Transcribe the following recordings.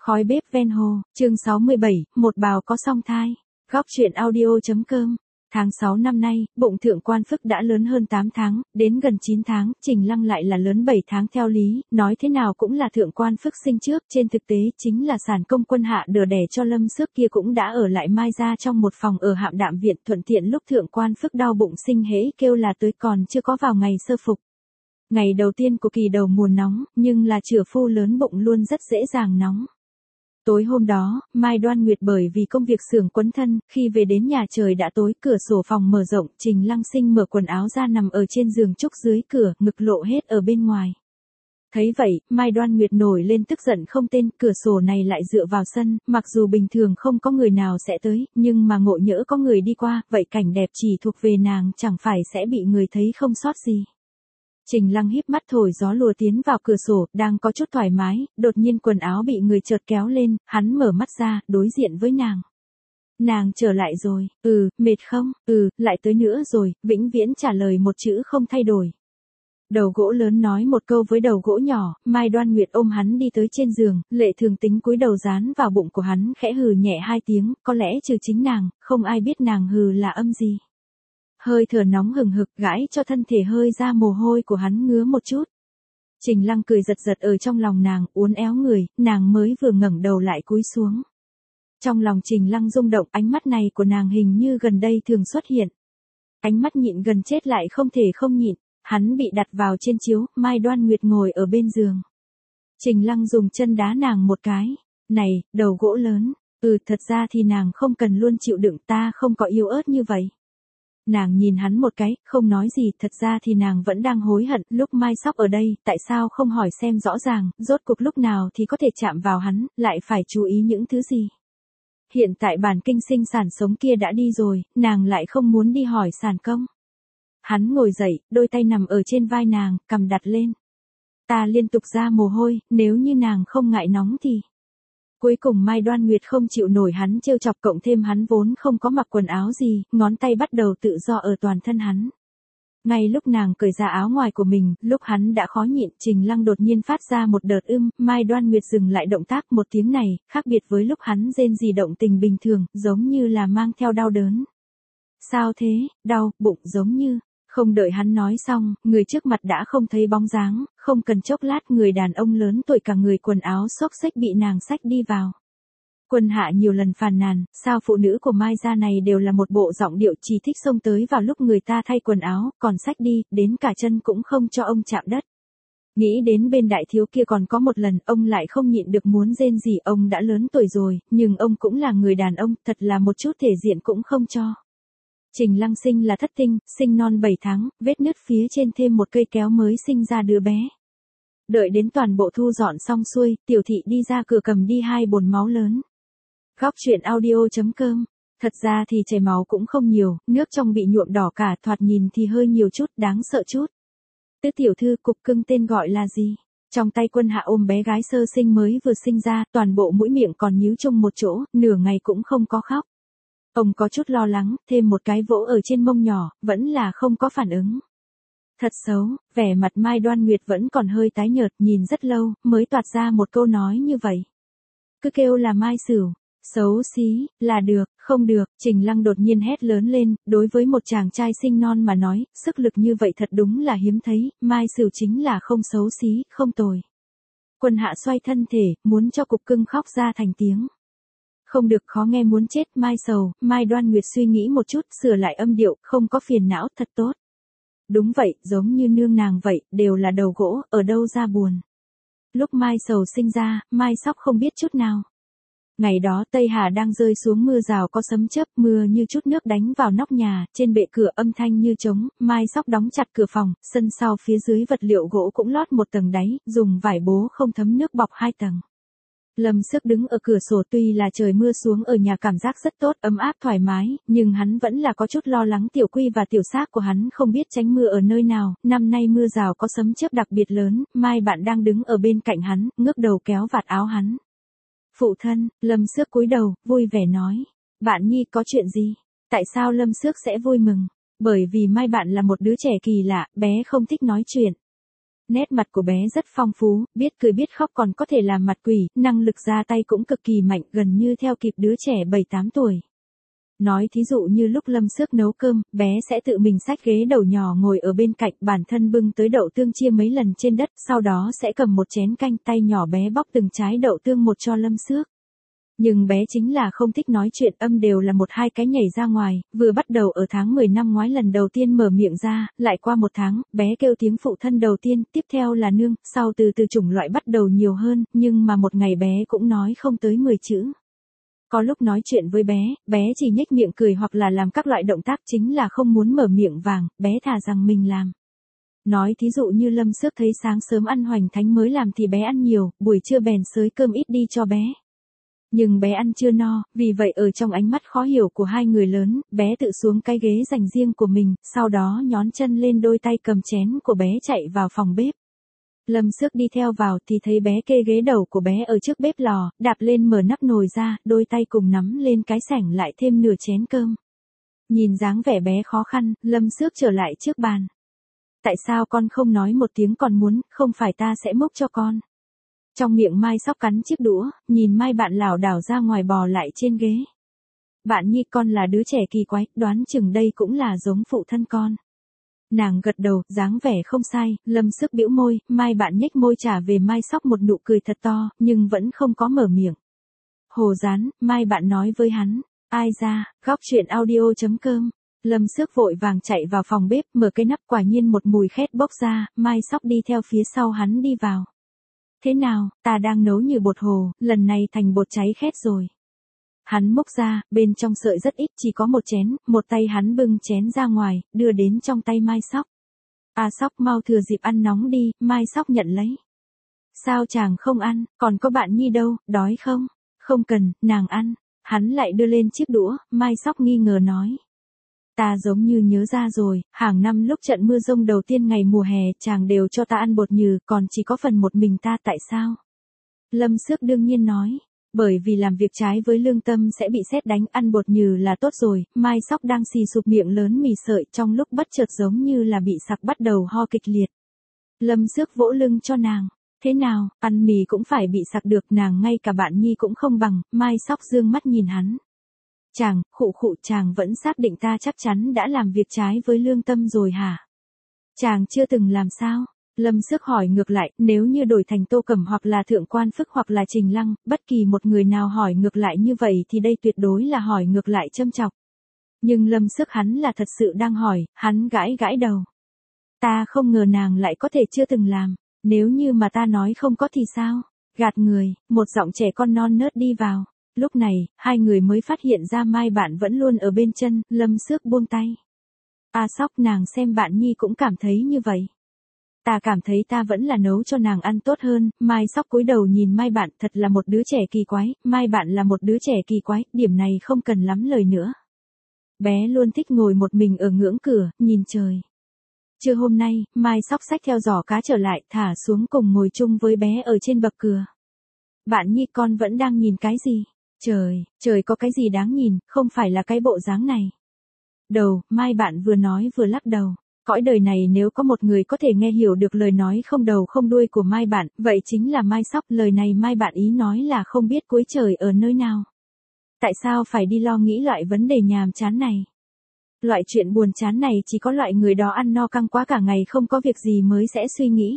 Khói bếp ven hồ, chương 67, một bào có song thai. Góc chuyện audio.com. Tháng 6 năm nay, bụng thượng quan Phức đã lớn hơn 8 tháng, đến gần 9 tháng, Trình Lăng lại là lớn 7 tháng theo lý, nói thế nào cũng là thượng quan Phức sinh trước, trên thực tế chính là sản công quân hạ đỡ đẻ cho Lâm Xước kia cũng đã ở lại Mai gia trong một phòng ở Hạm Đạm viện, thuận tiện lúc thượng quan Phức đau bụng sinh hễ kêu là tới còn chưa có vào ngày sơ phục. Ngày đầu tiên của kỳ đầu mùa nóng, nhưng là chửa phu lớn bụng luôn rất dễ dàng nóng. Tối hôm đó, Mai Đoan Nguyệt bởi vì công việc xưởng quấn thân, khi về đến nhà trời đã tối, cửa sổ phòng mở rộng, Trình Lăng Sinh mở quần áo ra nằm ở trên giường trúc dưới cửa, ngực lộ hết ở bên ngoài. Thấy vậy, Mai Đoan Nguyệt nổi lên tức giận không tên, cửa sổ này lại dựa vào sân, mặc dù bình thường không có người nào sẽ tới, nhưng mà ngộ nhỡ có người đi qua, vậy cảnh đẹp chỉ thuộc về nàng chẳng phải sẽ bị người thấy không sót gì. Trình Lăng híp mắt thổi gió lùa tiến vào cửa sổ, đang có chút thoải mái, đột nhiên quần áo bị người chợt kéo lên, hắn mở mắt ra, đối diện với nàng. Nàng trở lại rồi, mệt không, lại tới nữa rồi, vĩnh viễn trả lời một chữ không thay đổi. Đầu gỗ lớn nói một câu với đầu gỗ nhỏ, Mai Đoan Nguyệt ôm hắn đi tới trên giường, Lệ Thường Tính cúi đầu dán vào bụng của hắn, khẽ hừ nhẹ 2 tiếng, có lẽ trừ chính nàng, không ai biết nàng hừ là âm gì. Hơi thở nóng hừng hực gãi cho thân thể hơi ra mồ hôi của hắn ngứa một chút. Trình Lăng cười giật giật ở trong lòng nàng, uốn éo người, nàng mới vừa ngẩng đầu lại cúi xuống. Trong lòng Trình Lăng rung động, ánh mắt này của nàng hình như gần đây thường xuất hiện. Ánh mắt nhịn gần chết lại không thể không nhịn, hắn bị đặt vào trên chiếu, Mai Đoan Nguyệt ngồi ở bên giường. Trình Lăng dùng chân đá nàng một cái, này, đầu gỗ lớn, thật ra thì nàng không cần luôn chịu đựng, ta không có yếu ớt như vậy. Nàng nhìn hắn một cái, không nói gì, thật ra thì nàng vẫn đang hối hận, lúc Mai Sóc ở đây, tại sao không hỏi xem rõ ràng, rốt cuộc lúc nào thì có thể chạm vào hắn, lại phải chú ý những thứ gì. Hiện tại bản kinh sinh sản sống kia đã đi rồi, nàng lại không muốn đi hỏi sản công. Hắn ngồi dậy, đôi tay nằm ở trên vai nàng, cằm đặt lên. Ta liên tục ra mồ hôi, nếu như nàng không ngại nóng thì... Cuối cùng Mai Đoan Nguyệt không chịu nổi hắn trêu chọc, cộng thêm hắn vốn không có mặc quần áo gì, ngón tay bắt đầu tự do ở toàn thân hắn. Ngay lúc nàng cởi ra áo ngoài của mình, lúc hắn đã khó nhịn, Trình Lăng đột nhiên phát ra một đợt Mai Đoan Nguyệt dừng lại động tác, một tiếng này, khác biệt với lúc hắn rên rỉ động tình bình thường, giống như là mang theo đau đớn. Sao thế, đau, bụng giống như... Không đợi hắn nói xong, người trước mặt đã không thấy bóng dáng, không cần chốc lát người đàn ông lớn tuổi cả người quần áo xốc xếch bị nàng xách đi vào. Quân hạ nhiều lần phàn nàn, sao phụ nữ của Mai gia này đều là một bộ giọng điệu chỉ thích xông tới vào lúc người ta thay quần áo, còn xách đi, đến cả chân cũng không cho ông chạm đất. Nghĩ đến bên đại thiếu kia còn có một lần, ông lại không nhịn được muốn rên rỉ, ông đã lớn tuổi rồi, nhưng ông cũng là người đàn ông, thật là một chút thể diện cũng không cho. Trình Lăng Sinh là thất tinh, sinh non 7 tháng, vết nứt phía trên thêm một cây kéo mới sinh ra đứa bé. Đợi đến toàn bộ thu dọn xong xuôi, tiểu thị đi ra cửa cầm đi 2 bồn máu lớn. Góc chuyện audio.com. Thật ra thì chảy máu cũng không nhiều, nước trong bị nhuộm đỏ cả, thoạt nhìn thì hơi nhiều chút, đáng sợ chút. Tứ tiểu thư cục cưng tên gọi là gì? Trong tay Quân hạ ôm bé gái sơ sinh mới vừa sinh ra, toàn bộ mũi miệng còn nhíu chung một chỗ, nửa ngày cũng không có khóc. Ông có chút lo lắng, thêm một cái vỗ ở trên mông nhỏ, vẫn là không có phản ứng. Thật xấu, vẻ mặt Mai Đoan Nguyệt vẫn còn hơi tái nhợt, nhìn rất lâu, mới toát ra một câu nói như vậy. Cứ kêu là Mai Sửu, xấu xí, là được, không được, Trình Lăng đột nhiên hét lớn lên, đối với một chàng trai sinh non mà nói, sức lực như vậy thật đúng là hiếm thấy, Mai Sửu chính là không xấu xí, không tồi. Quân hạ xoay thân thể, muốn cho cục cưng khóc ra thành tiếng. Không được, khó nghe muốn chết, Mai sầu, Mai Đoan Nguyệt suy nghĩ một chút, sửa lại âm điệu, không có phiền não, thật tốt. Đúng vậy, giống như nương nàng vậy, đều là đầu gỗ, ở đâu ra buồn. Lúc Mai sầu sinh ra, Mai Sóc không biết chút nào. Ngày đó Tây Hà đang rơi xuống mưa rào có sấm chớp, mưa như chút nước đánh vào nóc nhà, trên bệ cửa âm thanh như trống, Mai Sóc đóng chặt cửa phòng, sân sau phía dưới vật liệu gỗ cũng lót một tầng đáy, dùng vải bố không thấm nước bọc 2 tầng. Lâm Xước đứng ở cửa sổ, tuy là trời mưa xuống ở nhà cảm giác rất tốt, ấm áp thoải mái, nhưng hắn vẫn là có chút lo lắng Tiểu Quy và tiểu xác của hắn không biết tránh mưa ở nơi nào, năm nay mưa rào có sấm chớp đặc biệt lớn, Mai bạn đang đứng ở bên cạnh hắn, ngước đầu kéo vạt áo hắn. Phụ thân, Lâm Xước cúi đầu, vui vẻ nói, bạn nhi có chuyện gì? Tại sao Lâm Xước sẽ vui mừng? Bởi vì Mai bạn là một đứa trẻ kỳ lạ, bé không thích nói chuyện. Nét mặt của bé rất phong phú, biết cười biết khóc còn có thể làm mặt quỷ, năng lực ra tay cũng cực kỳ mạnh, gần như theo kịp đứa trẻ 7-8 tuổi. Nói thí dụ như lúc Lâm Xước nấu cơm, bé sẽ tự mình xách ghế đầu nhỏ ngồi ở bên cạnh, bản thân bưng tới đậu tương chia mấy lần trên đất, sau đó sẽ cầm một chén canh, tay nhỏ bé bóc từng trái đậu tương một cho Lâm Xước. Nhưng bé chính là không thích nói chuyện, âm đều là 1-2 cái nhảy ra ngoài, vừa bắt đầu ở tháng 10 năm ngoái lần đầu tiên mở miệng ra, lại qua 1 tháng, bé kêu tiếng phụ thân đầu tiên, tiếp theo là nương, sau từ từ chủng loại bắt đầu nhiều hơn, nhưng mà một ngày bé cũng nói không tới 10 chữ. Có lúc nói chuyện với bé chỉ nhếch miệng cười hoặc là làm các loại động tác, chính là không muốn mở miệng vàng, bé thà rằng mình làm. Nói thí dụ như Lâm Xước thấy sáng sớm ăn hoành thánh mới làm thì bé ăn nhiều, buổi trưa bèn xới cơm ít đi cho bé. Nhưng bé ăn chưa no, vì vậy ở trong ánh mắt khó hiểu của hai người lớn, bé tự xuống cái ghế dành riêng của mình, sau đó nhón chân lên đôi tay cầm chén của bé chạy vào phòng bếp. Lâm Xước đi theo vào thì thấy bé kê ghế đầu của bé ở trước bếp lò, đạp lên mở nắp nồi ra, đôi tay cùng nắm lên cái sảnh lại thêm nửa chén cơm. Nhìn dáng vẻ bé khó khăn, Lâm Xước trở lại trước bàn. Tại sao con không nói một tiếng còn muốn, không phải ta sẽ múc cho con. Trong miệng Mai Sóc cắn chiếc đũa, nhìn Mai bạn lảo đảo ra ngoài bò lại trên ghế. Bạn Nhi con là đứa trẻ kỳ quái, đoán chừng đây cũng là giống phụ thân con. Nàng gật đầu, dáng vẻ không sai, Lâm Xước bĩu môi, Mai bạn nhếch môi trả về Mai Sóc một nụ cười thật to, nhưng vẫn không có mở miệng. Hồ Dán, Mai bạn nói với hắn, ai ra, góc chuyện audio.com. Lâm Xước vội vàng chạy vào phòng bếp, mở cái nắp, quả nhiên một mùi khét bốc ra, Mai Sóc đi theo phía sau hắn đi vào. Thế nào, ta đang nấu như bột hồ, lần này thành bột cháy khét rồi. Hắn múc ra, bên trong sợi rất ít, chỉ có một chén, một tay hắn bưng chén ra ngoài, đưa đến trong tay Mai Sóc. À Sóc mau thừa dịp ăn nóng đi, Mai Sóc nhận lấy. Sao chàng không ăn, còn có bạn Nhi đâu, đói không? Không cần, nàng ăn. Hắn lại đưa lên chiếc đũa, Mai Sóc nghi ngờ nói. Ta giống như nhớ ra rồi, hàng năm lúc trận mưa rông đầu tiên ngày mùa hè, chàng đều cho ta ăn bột nhừ, còn chỉ có phần một mình ta, tại sao? Lâm Xước đương nhiên nói. Bởi vì làm việc trái với lương tâm sẽ bị sét đánh, ăn bột nhừ là tốt rồi. Mai Sóc đang xì sụp miệng lớn mì sợi, trong lúc bất chợt giống như là bị sặc bắt đầu ho kịch liệt. Lâm Xước vỗ lưng cho nàng. Thế nào, ăn mì cũng phải bị sặc được, nàng ngay cả bạn Nhi cũng không bằng. Mai Sóc dương mắt nhìn hắn. Chàng, khụ chàng vẫn xác định ta chắc chắn đã làm việc trái với lương tâm rồi hả? Chàng chưa từng làm sao? Lâm Xước hỏi ngược lại, nếu như đổi thành Tô Cẩm hoặc là Thượng Quan Phức hoặc là Trình Lăng, bất kỳ một người nào hỏi ngược lại như vậy thì đây tuyệt đối là hỏi ngược lại châm chọc. Nhưng Lâm Xước hắn là thật sự đang hỏi, hắn gãi đầu. Ta không ngờ nàng lại có thể chưa từng làm, nếu như mà ta nói không có thì sao? Gạt người, một giọng trẻ con non nớt đi vào. Lúc này, hai người mới phát hiện ra Mai bạn vẫn luôn ở bên chân, Lâm Xước buông tay. À Sóc, nàng xem bạn Nhi cũng cảm thấy như vậy. Ta cảm thấy ta vẫn là nấu cho nàng ăn tốt hơn. Mai Sóc cúi đầu nhìn Mai bạn, thật là một đứa trẻ kỳ quái, Mai bạn là một đứa trẻ kỳ quái, điểm này không cần lắm lời nữa. Bé luôn thích ngồi một mình ở ngưỡng cửa, nhìn trời. Trưa hôm nay, Mai Sóc xách theo giỏ cá trở lại, thả xuống cùng ngồi chung với bé ở trên bậc cửa. Bạn Nhi con vẫn đang nhìn cái gì? Trời có cái gì đáng nhìn, không phải là cái bộ dáng này. Đầu, Mai bạn vừa nói vừa lắc đầu. Cõi đời này nếu có một người có thể nghe hiểu được lời nói không đầu không đuôi của Mai bạn, vậy chính là Mai Sóc. Lời này Mai bạn ý nói là không biết cuối trời ở nơi nào. Tại sao phải đi lo nghĩ loại vấn đề nhàm chán này? Loại chuyện buồn chán này chỉ có loại người đó ăn no căng quá cả ngày không có việc gì mới sẽ suy nghĩ.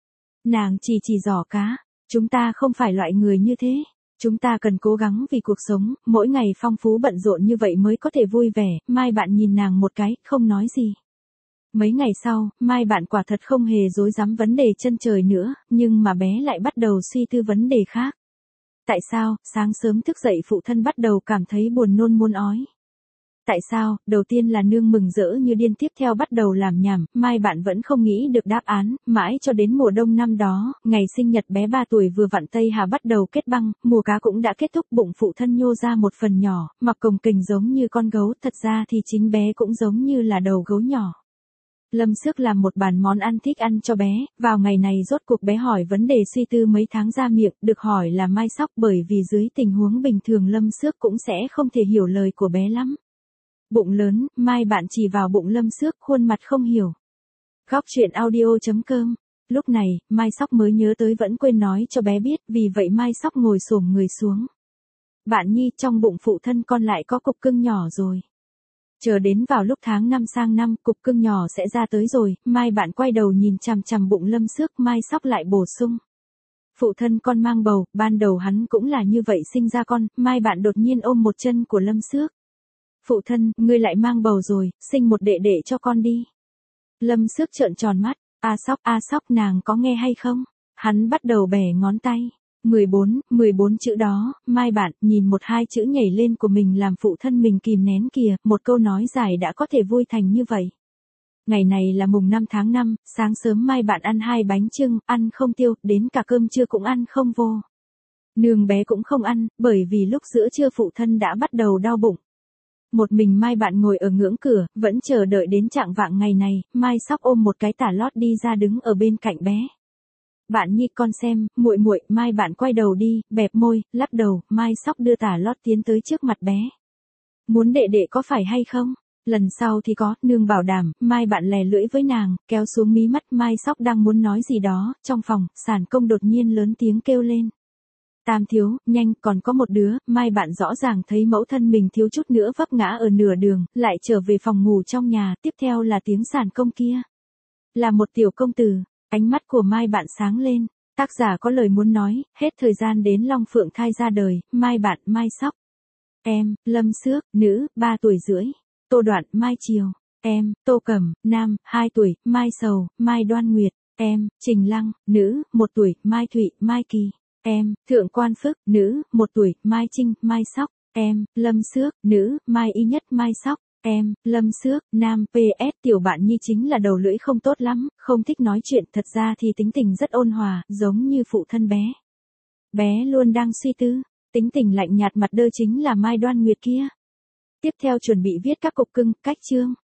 Nàng chỉ giỏ cá. Chúng ta không phải loại người như thế. Chúng ta cần cố gắng vì cuộc sống, mỗi ngày phong phú bận rộn như vậy mới có thể vui vẻ. Mai bạn nhìn nàng một cái, không nói gì. Mấy ngày sau, Mai bạn quả thật không hề dối dám vấn đề chân trời nữa, nhưng mà bé lại bắt đầu suy tư vấn đề khác. Tại sao, sáng sớm thức dậy phụ thân bắt đầu cảm thấy buồn nôn muốn ói? Tại sao, đầu tiên là nương mừng rỡ như điên, tiếp theo bắt đầu làm nhảm, Mai bạn vẫn không nghĩ được đáp án, mãi cho đến mùa đông năm đó, ngày sinh nhật bé 3 tuổi vừa vặn Tây Hà bắt đầu kết băng, mùa cá cũng đã kết thúc, bụng phụ thân nhô ra một phần nhỏ, mọc cồng kềnh giống như con gấu, thật ra thì chính bé cũng giống như là đầu gấu nhỏ. Lâm Xước làm một bàn món ăn thích ăn cho bé, vào ngày này rốt cuộc bé hỏi vấn đề suy tư mấy tháng ra miệng, được hỏi là Mai Sóc, bởi vì dưới tình huống bình thường Lâm Xước cũng sẽ không thể hiểu lời của bé lắm. Bụng lớn, Mai bạn chỉ vào bụng Lâm Xước, khuôn mặt không hiểu. Góc chuyện audio.com Lúc này, Mai Sóc mới nhớ tới vẫn quên nói cho bé biết, vì vậy Mai Sóc ngồi xổm người xuống. Bạn Nhi, trong bụng phụ thân con lại có cục cưng nhỏ rồi. Chờ đến vào lúc tháng 5 sang năm, cục cưng nhỏ sẽ ra tới rồi, Mai bạn quay đầu nhìn chằm chằm bụng Lâm Xước, Mai Sóc lại bổ sung. Phụ thân con mang bầu, ban đầu hắn cũng là như vậy sinh ra con, Mai bạn đột nhiên ôm một chân của Lâm Xước. Phụ thân, ngươi lại mang bầu rồi, sinh một đệ đệ cho con đi. Lâm Xước trợn tròn mắt, A Sóc nàng có nghe hay không? Hắn bắt đầu bẻ ngón tay. 14 chữ đó, Mai bạn, nhìn một hai chữ nhảy lên của mình làm phụ thân mình kìm nén kìa, một câu nói dài đã có thể vui thành như vậy. Ngày này là mùng 5 tháng 5, sáng sớm Mai bạn ăn 2 bánh chưng, ăn không tiêu, đến cả cơm trưa cũng ăn không vô. Nương bé cũng không ăn, bởi vì lúc giữa trưa phụ thân đã bắt đầu đau bụng. Một mình Mai bạn ngồi ở ngưỡng cửa, vẫn chờ đợi đến chạng vạng ngày này, Mai Sóc ôm một cái tả lót đi ra đứng ở bên cạnh bé. Bạn Nhi con xem, muội, Mai bạn quay đầu đi, bẹp môi, lắc đầu, Mai Sóc đưa tả lót tiến tới trước mặt bé. Muốn đệ đệ có phải hay không? Lần sau thì có, nương bảo đảm, Mai bạn lè lưỡi với nàng, kéo xuống mí mắt, Mai Sóc đang muốn nói gì đó, trong phòng, Sản Công đột nhiên lớn tiếng kêu lên. Tam thiếu, nhanh, còn có một đứa, Mai bạn rõ ràng thấy mẫu thân mình thiếu chút nữa vấp ngã ở nửa đường, lại trở về phòng ngủ trong nhà, tiếp theo là tiếng Sản Công kia. Là một tiểu công tử, ánh mắt của Mai bạn sáng lên, tác giả có lời muốn nói, hết thời gian đến Long Phượng thai ra đời, Mai bạn, Mai Sóc. Em, Lâm Xước, nữ, 3 tuổi rưỡi. Tô Đoạn, Mai Triều. Em, Tô Cẩm, nam, 2 tuổi, Mai Sầu, Mai Đoan Nguyệt. Em, Trình Lăng, nữ, 1 tuổi, Mai Thụy, Mai Kỳ. Em, Thượng Quan Phức, nữ, 1 tuổi, Mai Trinh, Mai Sóc. Em, Lâm Xước, nữ, Mai Y Nhất, Mai Sóc. Em, Lâm Xước, nam, PS, tiểu bạn Nhi chính là đầu lưỡi không tốt lắm, không thích nói chuyện, thật ra thì tính tình rất ôn hòa, giống như phụ thân bé. Bé luôn đang suy tư, tính tình lạnh nhạt mặt đơ chính là Mai Đoan Nguyệt kia. Tiếp theo chuẩn bị viết các cục cưng, cách chương.